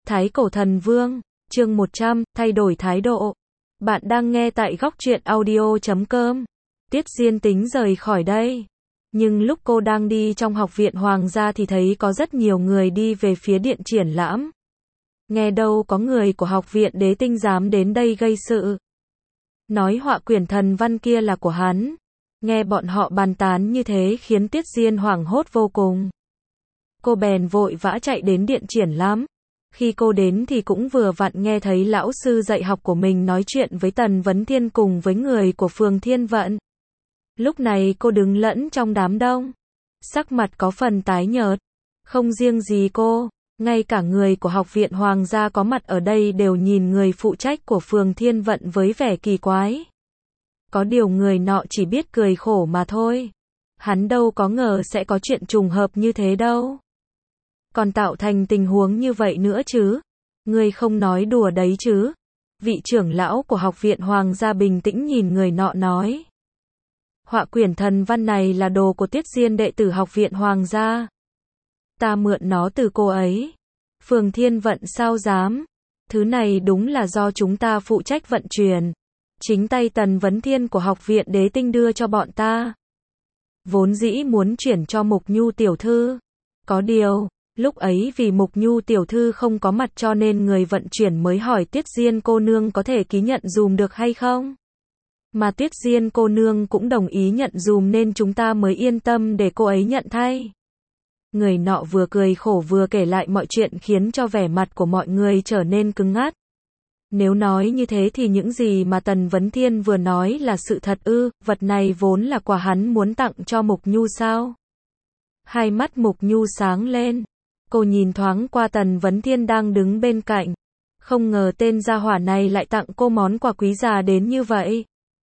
Thái Cổ Thần Vương, chương 100, thay đổi thái độ. Bạn đang nghe tại góc truyện audio.com. Tiết Diên tính rời khỏi đây. Nhưng lúc cô đang đi trong học viện Hoàng gia thì thấy có rất nhiều người đi về phía điện triển lãm. Nghe đâu có người của học viện Đế Tinh dám đến đây gây sự. Nói họa quyển thần văn kia là của hắn. Nghe bọn họ bàn tán như thế khiến Tiết Diên hoảng hốt vô cùng. Cô bèn vội vã chạy đến điện triển lãm. Khi cô đến thì cũng vừa vặn nghe thấy lão sư dạy học của mình nói chuyện với Tần Vấn Thiên cùng với người của phường Thiên Vận. Lúc này cô đứng lẫn trong đám đông. Sắc mặt có phần tái nhợt. Không riêng gì cô, ngay cả người của học viện Hoàng gia có mặt ở đây đều nhìn người phụ trách của phường Thiên Vận với vẻ kỳ quái. Có điều người nọ chỉ biết cười khổ mà thôi. Hắn đâu có ngờ sẽ có chuyện trùng hợp như thế đâu. Còn tạo thành tình huống như vậy nữa chứ. Ngươi không nói đùa đấy chứ. Vị trưởng lão của học viện Hoàng gia bình tĩnh nhìn người nọ nói. Họa quyển thần văn này là đồ của Tiết Diên đệ tử học viện Hoàng gia. Ta mượn nó từ cô ấy. Phường Thiên Vận sao dám. Thứ này đúng là do chúng ta phụ trách vận chuyển. Chính tay Tần Vấn Thiên của học viện Đế Tinh đưa cho bọn ta. Vốn dĩ muốn chuyển cho Mục Nhu tiểu thư. Có điều, lúc ấy vì Mục Nhu tiểu thư không có mặt cho nên người vận chuyển mới hỏi Tiết Diên cô nương có thể ký nhận dùm được hay không. Mà Tiết Diên cô nương cũng đồng ý nhận dùm nên chúng ta mới yên tâm để cô ấy nhận thay. Người nọ vừa cười khổ vừa kể lại mọi chuyện khiến cho vẻ mặt của mọi người trở nên cứng ngắt. Nếu nói như thế thì những gì mà Tần Vấn Thiên vừa nói là sự thật ư? Vật này vốn là quà hắn muốn tặng cho Mục Nhu sao? Hai mắt Mục Nhu sáng lên. Cô nhìn thoáng qua Tần Vấn Thiên đang đứng bên cạnh. Không ngờ tên gia hỏa này lại tặng cô món quà quý giá đến như vậy.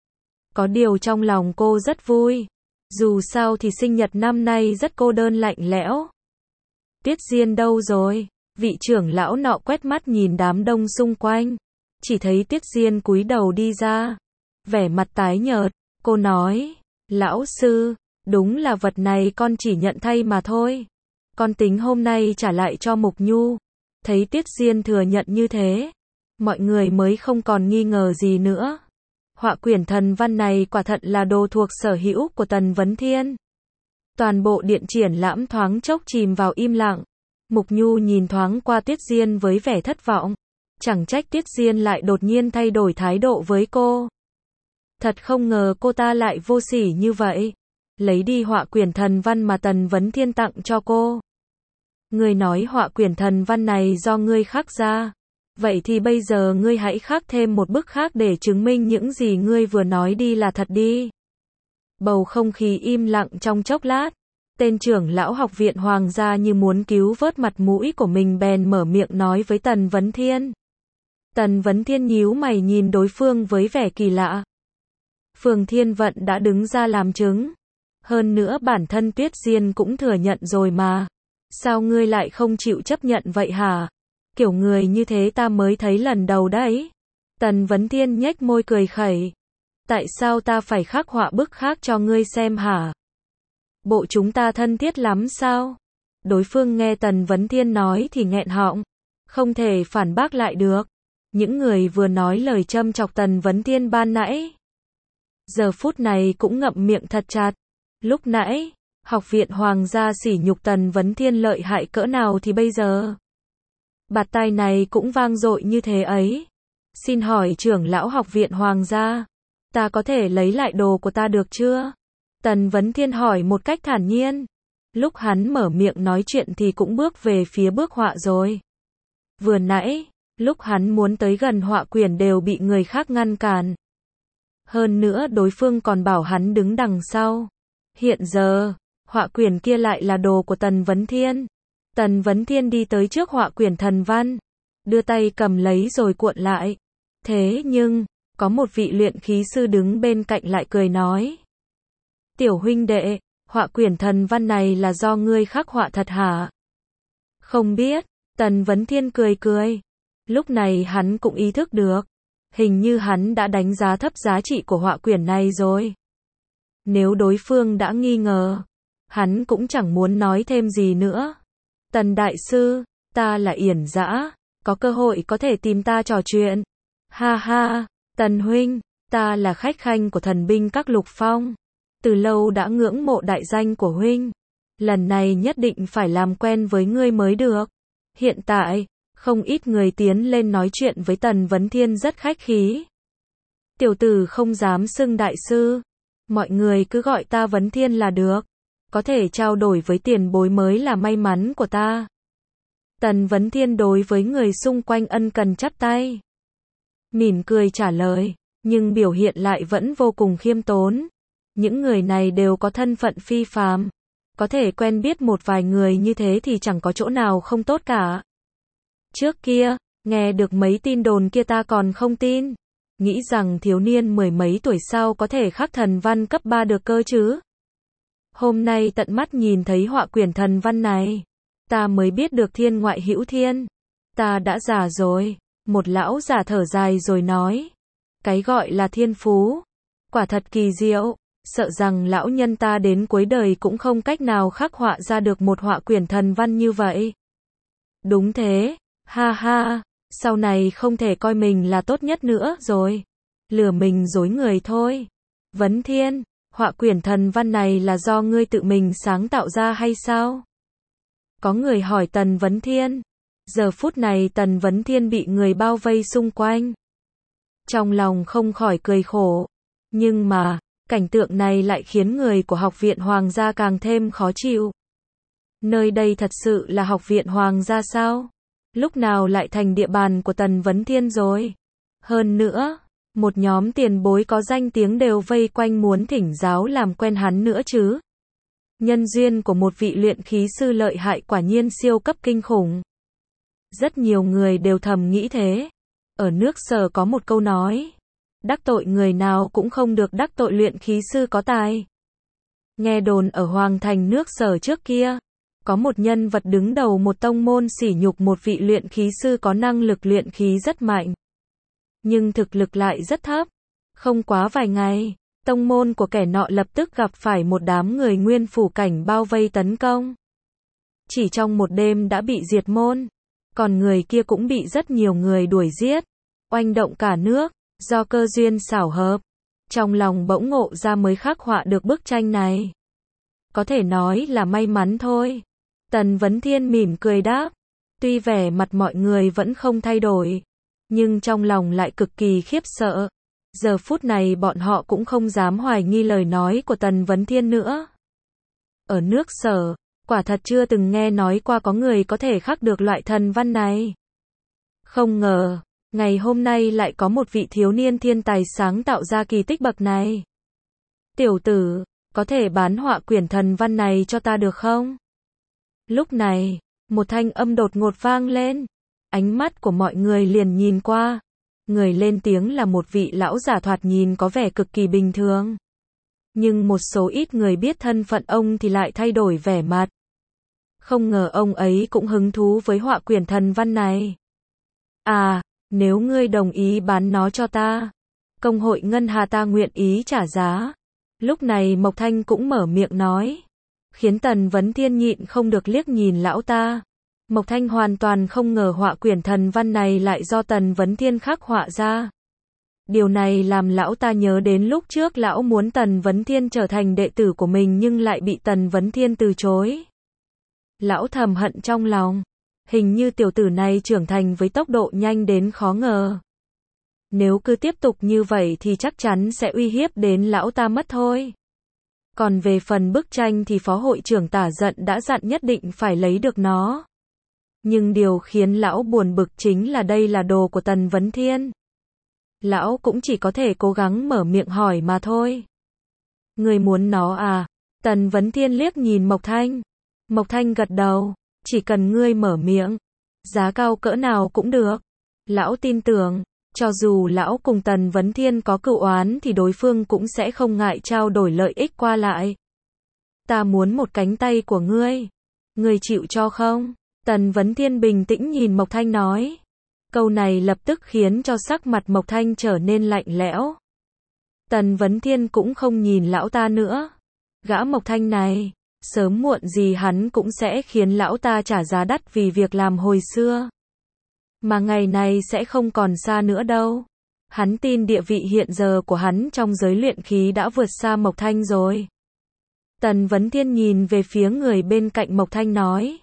Có điều trong lòng cô rất vui. Dù sao thì sinh nhật năm nay rất cô đơn lạnh lẽo. Tiết Diên đâu rồi? Vị trưởng lão nọ quét mắt nhìn đám đông xung quanh. Chỉ thấy Tiết Diên cúi đầu đi ra. Vẻ mặt tái nhợt. Cô nói. Lão sư, đúng là vật này con chỉ nhận thay mà thôi. Con tính hôm nay trả lại cho Mục Nhu. Thấy Tiết Diên thừa nhận như thế. Mọi người mới không còn nghi ngờ gì nữa. Họa quyển thần văn này quả thật là đồ thuộc sở hữu của Tần Vấn Thiên. Toàn bộ điện triển lãm thoáng chốc chìm vào im lặng. Mục Nhu nhìn thoáng qua Tiết Diên với vẻ thất vọng. Chẳng trách Tiết Diên lại đột nhiên thay đổi thái độ với cô. Thật không ngờ cô ta lại vô sỉ như vậy. Lấy đi họa quyển thần văn mà Tần Vấn Thiên tặng cho cô. Ngươi nói họa quyển thần văn này do ngươi khắc ra. Vậy thì bây giờ ngươi hãy khắc thêm một bức khác để chứng minh những gì ngươi vừa nói đi là thật đi. Bầu không khí im lặng trong chốc lát. Tên trưởng lão học viện Hoàng gia như muốn cứu vớt mặt mũi của mình bèn mở miệng nói với Tần Vấn Thiên. Tần Vấn Thiên nhíu mày nhìn đối phương với vẻ kỳ lạ. Phường Thiên Vận đã đứng ra làm chứng. Hơn nữa bản thân Tuyết Diên cũng thừa nhận rồi mà. Sao ngươi lại không chịu chấp nhận vậy hả? Kiểu người như thế ta mới thấy lần đầu đấy. Tần Vấn Thiên nhếch môi cười khẩy. Tại sao ta phải khắc họa bức khác cho ngươi xem hả? Bộ chúng ta thân thiết lắm sao? Đối phương nghe Tần Vấn Thiên nói thì nghẹn họng. Không thể phản bác lại được. Những người vừa nói lời châm chọc Tần Vấn Thiên ban nãy. Giờ phút này cũng ngậm miệng thật chặt. Lúc nãy, học viện Hoàng gia sỉ nhục Tần Vấn Thiên lợi hại cỡ nào thì bây giờ. Bạt tai này cũng vang dội như thế ấy. Xin hỏi trưởng lão học viện Hoàng gia, ta có thể lấy lại đồ của ta được chưa? Tần Vấn Thiên hỏi một cách thản nhiên. Lúc hắn mở miệng nói chuyện thì cũng bước về phía bức họa rồi. Vừa nãy, lúc hắn muốn tới gần họa quyển đều bị người khác ngăn cản. Hơn nữa đối phương còn bảo hắn đứng đằng sau. Hiện giờ, họa quyển kia lại là đồ của Tần Vấn Thiên. Tần Vấn Thiên đi tới trước họa quyển thần văn. Đưa tay cầm lấy rồi cuộn lại. Thế nhưng, có một vị luyện khí sư đứng bên cạnh lại cười nói. Tiểu huynh đệ, họa quyển thần văn này là do ngươi khắc họa thật hả? Không biết, Tần Vấn Thiên cười cười. Lúc này hắn cũng ý thức được. Hình như hắn đã đánh giá thấp giá trị của họa quyển này rồi. Nếu đối phương đã nghi ngờ, hắn cũng chẳng muốn nói thêm gì nữa. Tần đại sư, ta là Yển Dã, có cơ hội có thể tìm ta trò chuyện. Ha ha, Tần huynh, ta là khách khanh của thần binh các Lục Phong. Từ lâu đã ngưỡng mộ đại danh của huynh. Lần này nhất định phải làm quen với ngươi mới được. Hiện tại, không ít người tiến lên nói chuyện với Tần Vấn Thiên rất khách khí. Tiểu tử không dám xưng đại sư. Mọi người cứ gọi ta Vấn Thiên là được. Có thể trao đổi với tiền bối mới là may mắn của ta. Tần Vấn Thiên đối với người xung quanh ân cần chắp tay. Mỉm cười trả lời, nhưng biểu hiện lại vẫn vô cùng khiêm tốn. Những người này đều có thân phận phi phàm. Có thể quen biết một vài người như thế thì chẳng có chỗ nào không tốt cả. Trước kia, nghe được mấy tin đồn kia ta còn không tin. Nghĩ rằng thiếu niên mười mấy tuổi sau có thể khắc thần văn cấp 3 được cơ chứ. Hôm nay tận mắt nhìn thấy họa quyển thần văn này. Ta mới biết được thiên ngoại hữu thiên. Ta đã già rồi. Một lão già thở dài rồi nói. Cái gọi là thiên phú. Quả thật kỳ diệu. Sợ rằng lão nhân ta đến cuối đời cũng không cách nào khắc họa ra được một họa quyển thần văn như vậy. Đúng thế. Ha ha. Sau này không thể coi mình là tốt nhất nữa rồi. Lừa mình dối người thôi. Vấn Thiên, họa quyển thần văn này là do ngươi tự mình sáng tạo ra hay sao? Có người hỏi Tần Vấn Thiên. Giờ phút này Tần Vấn Thiên bị người bao vây xung quanh. Trong lòng không khỏi cười khổ. Nhưng mà, cảnh tượng này lại khiến người của Học viện Hoàng gia càng thêm khó chịu. Nơi đây thật sự là Học viện Hoàng gia sao? Lúc nào lại thành địa bàn của Tần Vấn Thiên rồi? Hơn nữa, một nhóm tiền bối có danh tiếng đều vây quanh muốn thỉnh giáo làm quen hắn nữa chứ. Nhân duyên của một vị luyện khí sư lợi hại quả nhiên siêu cấp kinh khủng. Rất nhiều người đều thầm nghĩ thế. Ở nước Sở có một câu nói. Đắc tội người nào cũng không được đắc tội luyện khí sư có tài. Nghe đồn ở Hoàng thành nước Sở trước kia. Có một nhân vật đứng đầu một tông môn sỉ nhục một vị luyện khí sư có năng lực luyện khí rất mạnh. Nhưng thực lực lại rất thấp. Không quá vài ngày, tông môn của kẻ nọ lập tức gặp phải một đám người nguyên phủ cảnh bao vây tấn công. Chỉ trong một đêm đã bị diệt môn. Còn người kia cũng bị rất nhiều người đuổi giết. Oanh động cả nước, do cơ duyên xảo hợp. Trong lòng bỗng ngộ ra mới khắc họa được bức tranh này. Có thể nói là may mắn thôi. Tần Vấn Thiên mỉm cười đáp. Tuy vẻ mặt mọi người vẫn không thay đổi, nhưng trong lòng lại cực kỳ khiếp sợ. Giờ phút này bọn họ cũng không dám hoài nghi lời nói của Tần Vấn Thiên nữa. Ở nước Sở, quả thật chưa từng nghe nói qua có người có thể khắc được loại thần văn này. Không ngờ, ngày hôm nay lại có một vị thiếu niên thiên tài sáng tạo ra kỳ tích bậc này. Tiểu tử, có thể bán họa quyển thần văn này cho ta được không? Lúc này, một thanh âm đột ngột vang lên. Ánh mắt của mọi người liền nhìn qua. Người lên tiếng là một vị lão giả thoạt nhìn có vẻ cực kỳ bình thường. Nhưng một số ít người biết thân phận ông thì lại thay đổi vẻ mặt. Không ngờ ông ấy cũng hứng thú với họa quyển thần văn này. À, nếu ngươi đồng ý bán nó cho ta, công hội Ngân Hà ta nguyện ý trả giá. Lúc này Mộc Thanh cũng mở miệng nói. Khiến Tần Vấn Thiên nhịn không được liếc nhìn lão ta. Mộc Thanh hoàn toàn không ngờ họa quyển thần văn này lại do Tần Vấn Thiên khắc họa ra. Điều này làm lão ta nhớ đến lúc trước lão muốn Tần Vấn Thiên trở thành đệ tử của mình nhưng lại bị Tần Vấn Thiên từ chối. Lão thầm hận trong lòng. Hình như tiểu tử này trưởng thành với tốc độ nhanh đến khó ngờ. Nếu cứ tiếp tục như vậy thì chắc chắn sẽ uy hiếp đến lão ta mất thôi. Còn về phần bức tranh thì phó hội trưởng Tả Giận đã dặn nhất định phải lấy được nó. Nhưng điều khiến lão buồn bực chính là đây là đồ của Tần Vấn Thiên. Lão cũng chỉ có thể cố gắng mở miệng hỏi mà thôi. Người muốn nó à? Tần Vấn Thiên liếc nhìn Mộc Thanh. Mộc Thanh gật đầu. Chỉ cần ngươi mở miệng. Giá cao cỡ nào cũng được. Lão tin tưởng. Cho dù lão cùng Tần Vấn Thiên có cựu oán thì đối phương cũng sẽ không ngại trao đổi lợi ích qua lại. Ta muốn một cánh tay của ngươi. Ngươi chịu cho không? Tần Vấn Thiên bình tĩnh nhìn Mộc Thanh nói. Câu này lập tức khiến cho sắc mặt Mộc Thanh trở nên lạnh lẽo. Tần Vấn Thiên cũng không nhìn lão ta nữa. Gã Mộc Thanh này, sớm muộn gì hắn cũng sẽ khiến lão ta trả giá đắt vì việc làm hồi xưa. Mà ngày này sẽ không còn xa nữa đâu. Hắn tin địa vị hiện giờ của hắn trong giới luyện khí đã vượt xa Mộc Thanh rồi. Tần Vấn Thiên nhìn về phía người bên cạnh Mộc Thanh nói.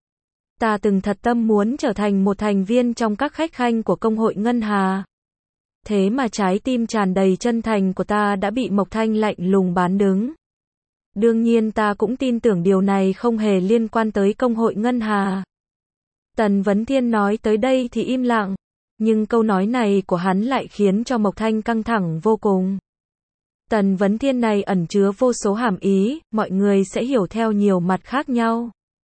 Ta từng thật tâm muốn trở thành một thành viên trong các khách khanh của công hội Ngân Hà. Thế mà trái tim tràn đầy chân thành của ta đã bị Mộc Thanh lạnh lùng bán đứng. Đương nhiên ta cũng tin tưởng điều này không hề liên quan tới công hội Ngân Hà. Tần Vấn Thiên nói tới đây thì im lặng. Nhưng câu nói này của hắn lại khiến cho Mộc Thanh căng thẳng vô cùng. Tần Vấn Thiên này ẩn chứa vô số hàm ý, mọi người sẽ hiểu theo nhiều mặt khác nhau.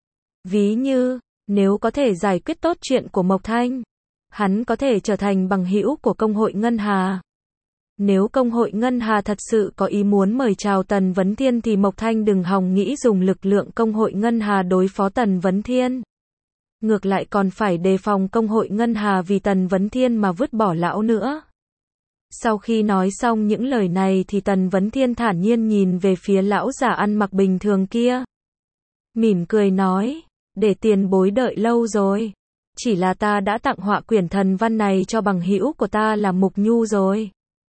Ví như, nếu có thể giải quyết tốt chuyện của Mộc Thanh, hắn có thể trở thành bằng hữu của công hội Ngân Hà. Nếu công hội Ngân Hà thật sự có ý muốn mời chào Tần Vấn Thiên thì Mộc Thanh đừng hòng nghĩ dùng lực lượng công hội Ngân Hà đối phó Tần Vấn Thiên. Ngược lại còn phải đề phòng công hội Ngân Hà vì Tần Vấn Thiên mà vứt bỏ lão nữa. Sau khi nói xong những lời này thì Tần Vấn Thiên thản nhiên nhìn về phía lão giả ăn mặc bình thường kia. Mỉm cười nói, để tiền bối đợi lâu rồi. Chỉ là ta đã tặng họa quyển thần văn này cho bằng hữu của ta là Mục Nhu rồi.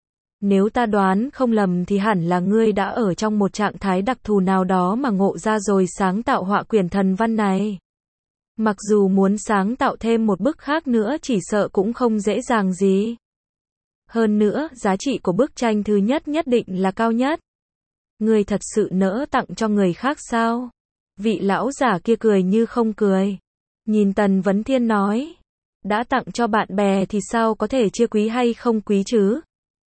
Nếu ta đoán không lầm thì hẳn là ngươi đã ở trong một trạng thái đặc thù nào đó mà ngộ ra rồi sáng tạo họa quyển thần văn này. Mặc dù muốn sáng tạo thêm một bức khác nữa chỉ sợ cũng không dễ dàng gì. Hơn nữa, giá trị của bức tranh thứ nhất nhất định là cao nhất. Ngươi thật sự nỡ tặng cho người khác sao? Vị lão giả kia cười như không cười. Nhìn Tần Vấn Thiên nói. Đã tặng cho bạn bè thì sao có thể chia quý hay không quý chứ?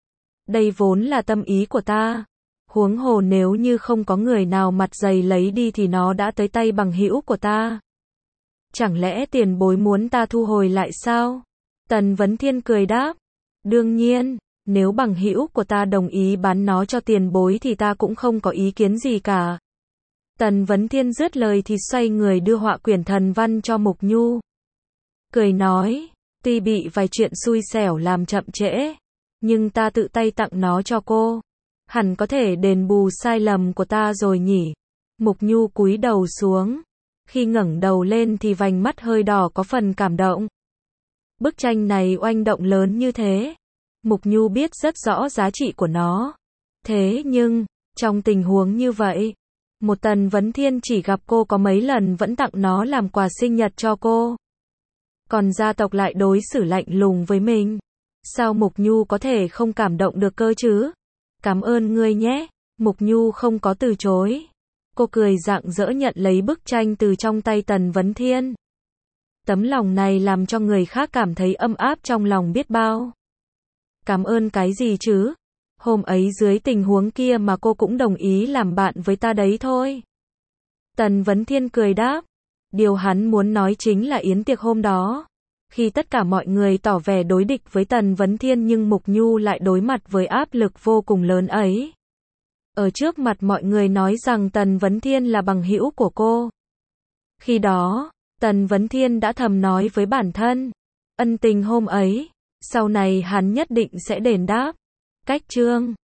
Đây vốn là tâm ý của ta. Huống hồ nếu như không có người nào mặt dày lấy đi thì nó đã tới tay bằng hữu của ta. Chẳng lẽ tiền bối muốn ta thu hồi lại sao? Tần Vấn Thiên cười đáp. Đương nhiên, nếu bằng hữu của ta đồng ý bán nó cho tiền bối thì ta cũng không có ý kiến gì cả. Tần Vấn Thiên dứt lời thì xoay người đưa họa quyển thần văn cho Mục Nhu. Cười nói, tuy bị vài chuyện xui xẻo làm chậm trễ, nhưng ta tự tay tặng nó cho cô. Hẳn có thể đền bù sai lầm của ta rồi nhỉ. Mục Nhu cúi đầu xuống. Khi ngẩng đầu lên thì vành mắt hơi đỏ có phần cảm động. Bức tranh này oanh động lớn như thế. Mục Nhu biết rất rõ giá trị của nó. Thế nhưng, trong tình huống như vậy, một Tần Vấn Thiên chỉ gặp cô có mấy lần vẫn tặng nó làm quà sinh nhật cho cô. Còn gia tộc lại đối xử lạnh lùng với mình. Sao Mục Nhu có thể không cảm động được cơ chứ? Cảm ơn ngươi nhé. Mục Nhu không có từ chối. Cô cười rạng rỡ nhận lấy bức tranh từ trong tay Tần Vấn Thiên. Tấm lòng này làm cho người khác cảm thấy âm áp trong lòng biết bao. Cảm ơn cái gì chứ? Hôm ấy dưới tình huống kia mà cô cũng đồng ý làm bạn với ta đấy thôi. Tần Vấn Thiên cười đáp. Điều hắn muốn nói chính là yến tiệc hôm đó. Khi tất cả mọi người tỏ vẻ đối địch với Tần Vấn Thiên nhưng Mục Nhu lại đối mặt với áp lực vô cùng lớn ấy. Ở trước mặt mọi người nói rằng Tần Vấn Thiên là bằng hữu của cô. Khi đó, Tần Vấn Thiên đã thầm nói với bản thân. Ân tình hôm ấy, sau này hắn nhất định sẽ đền đáp. Cách chương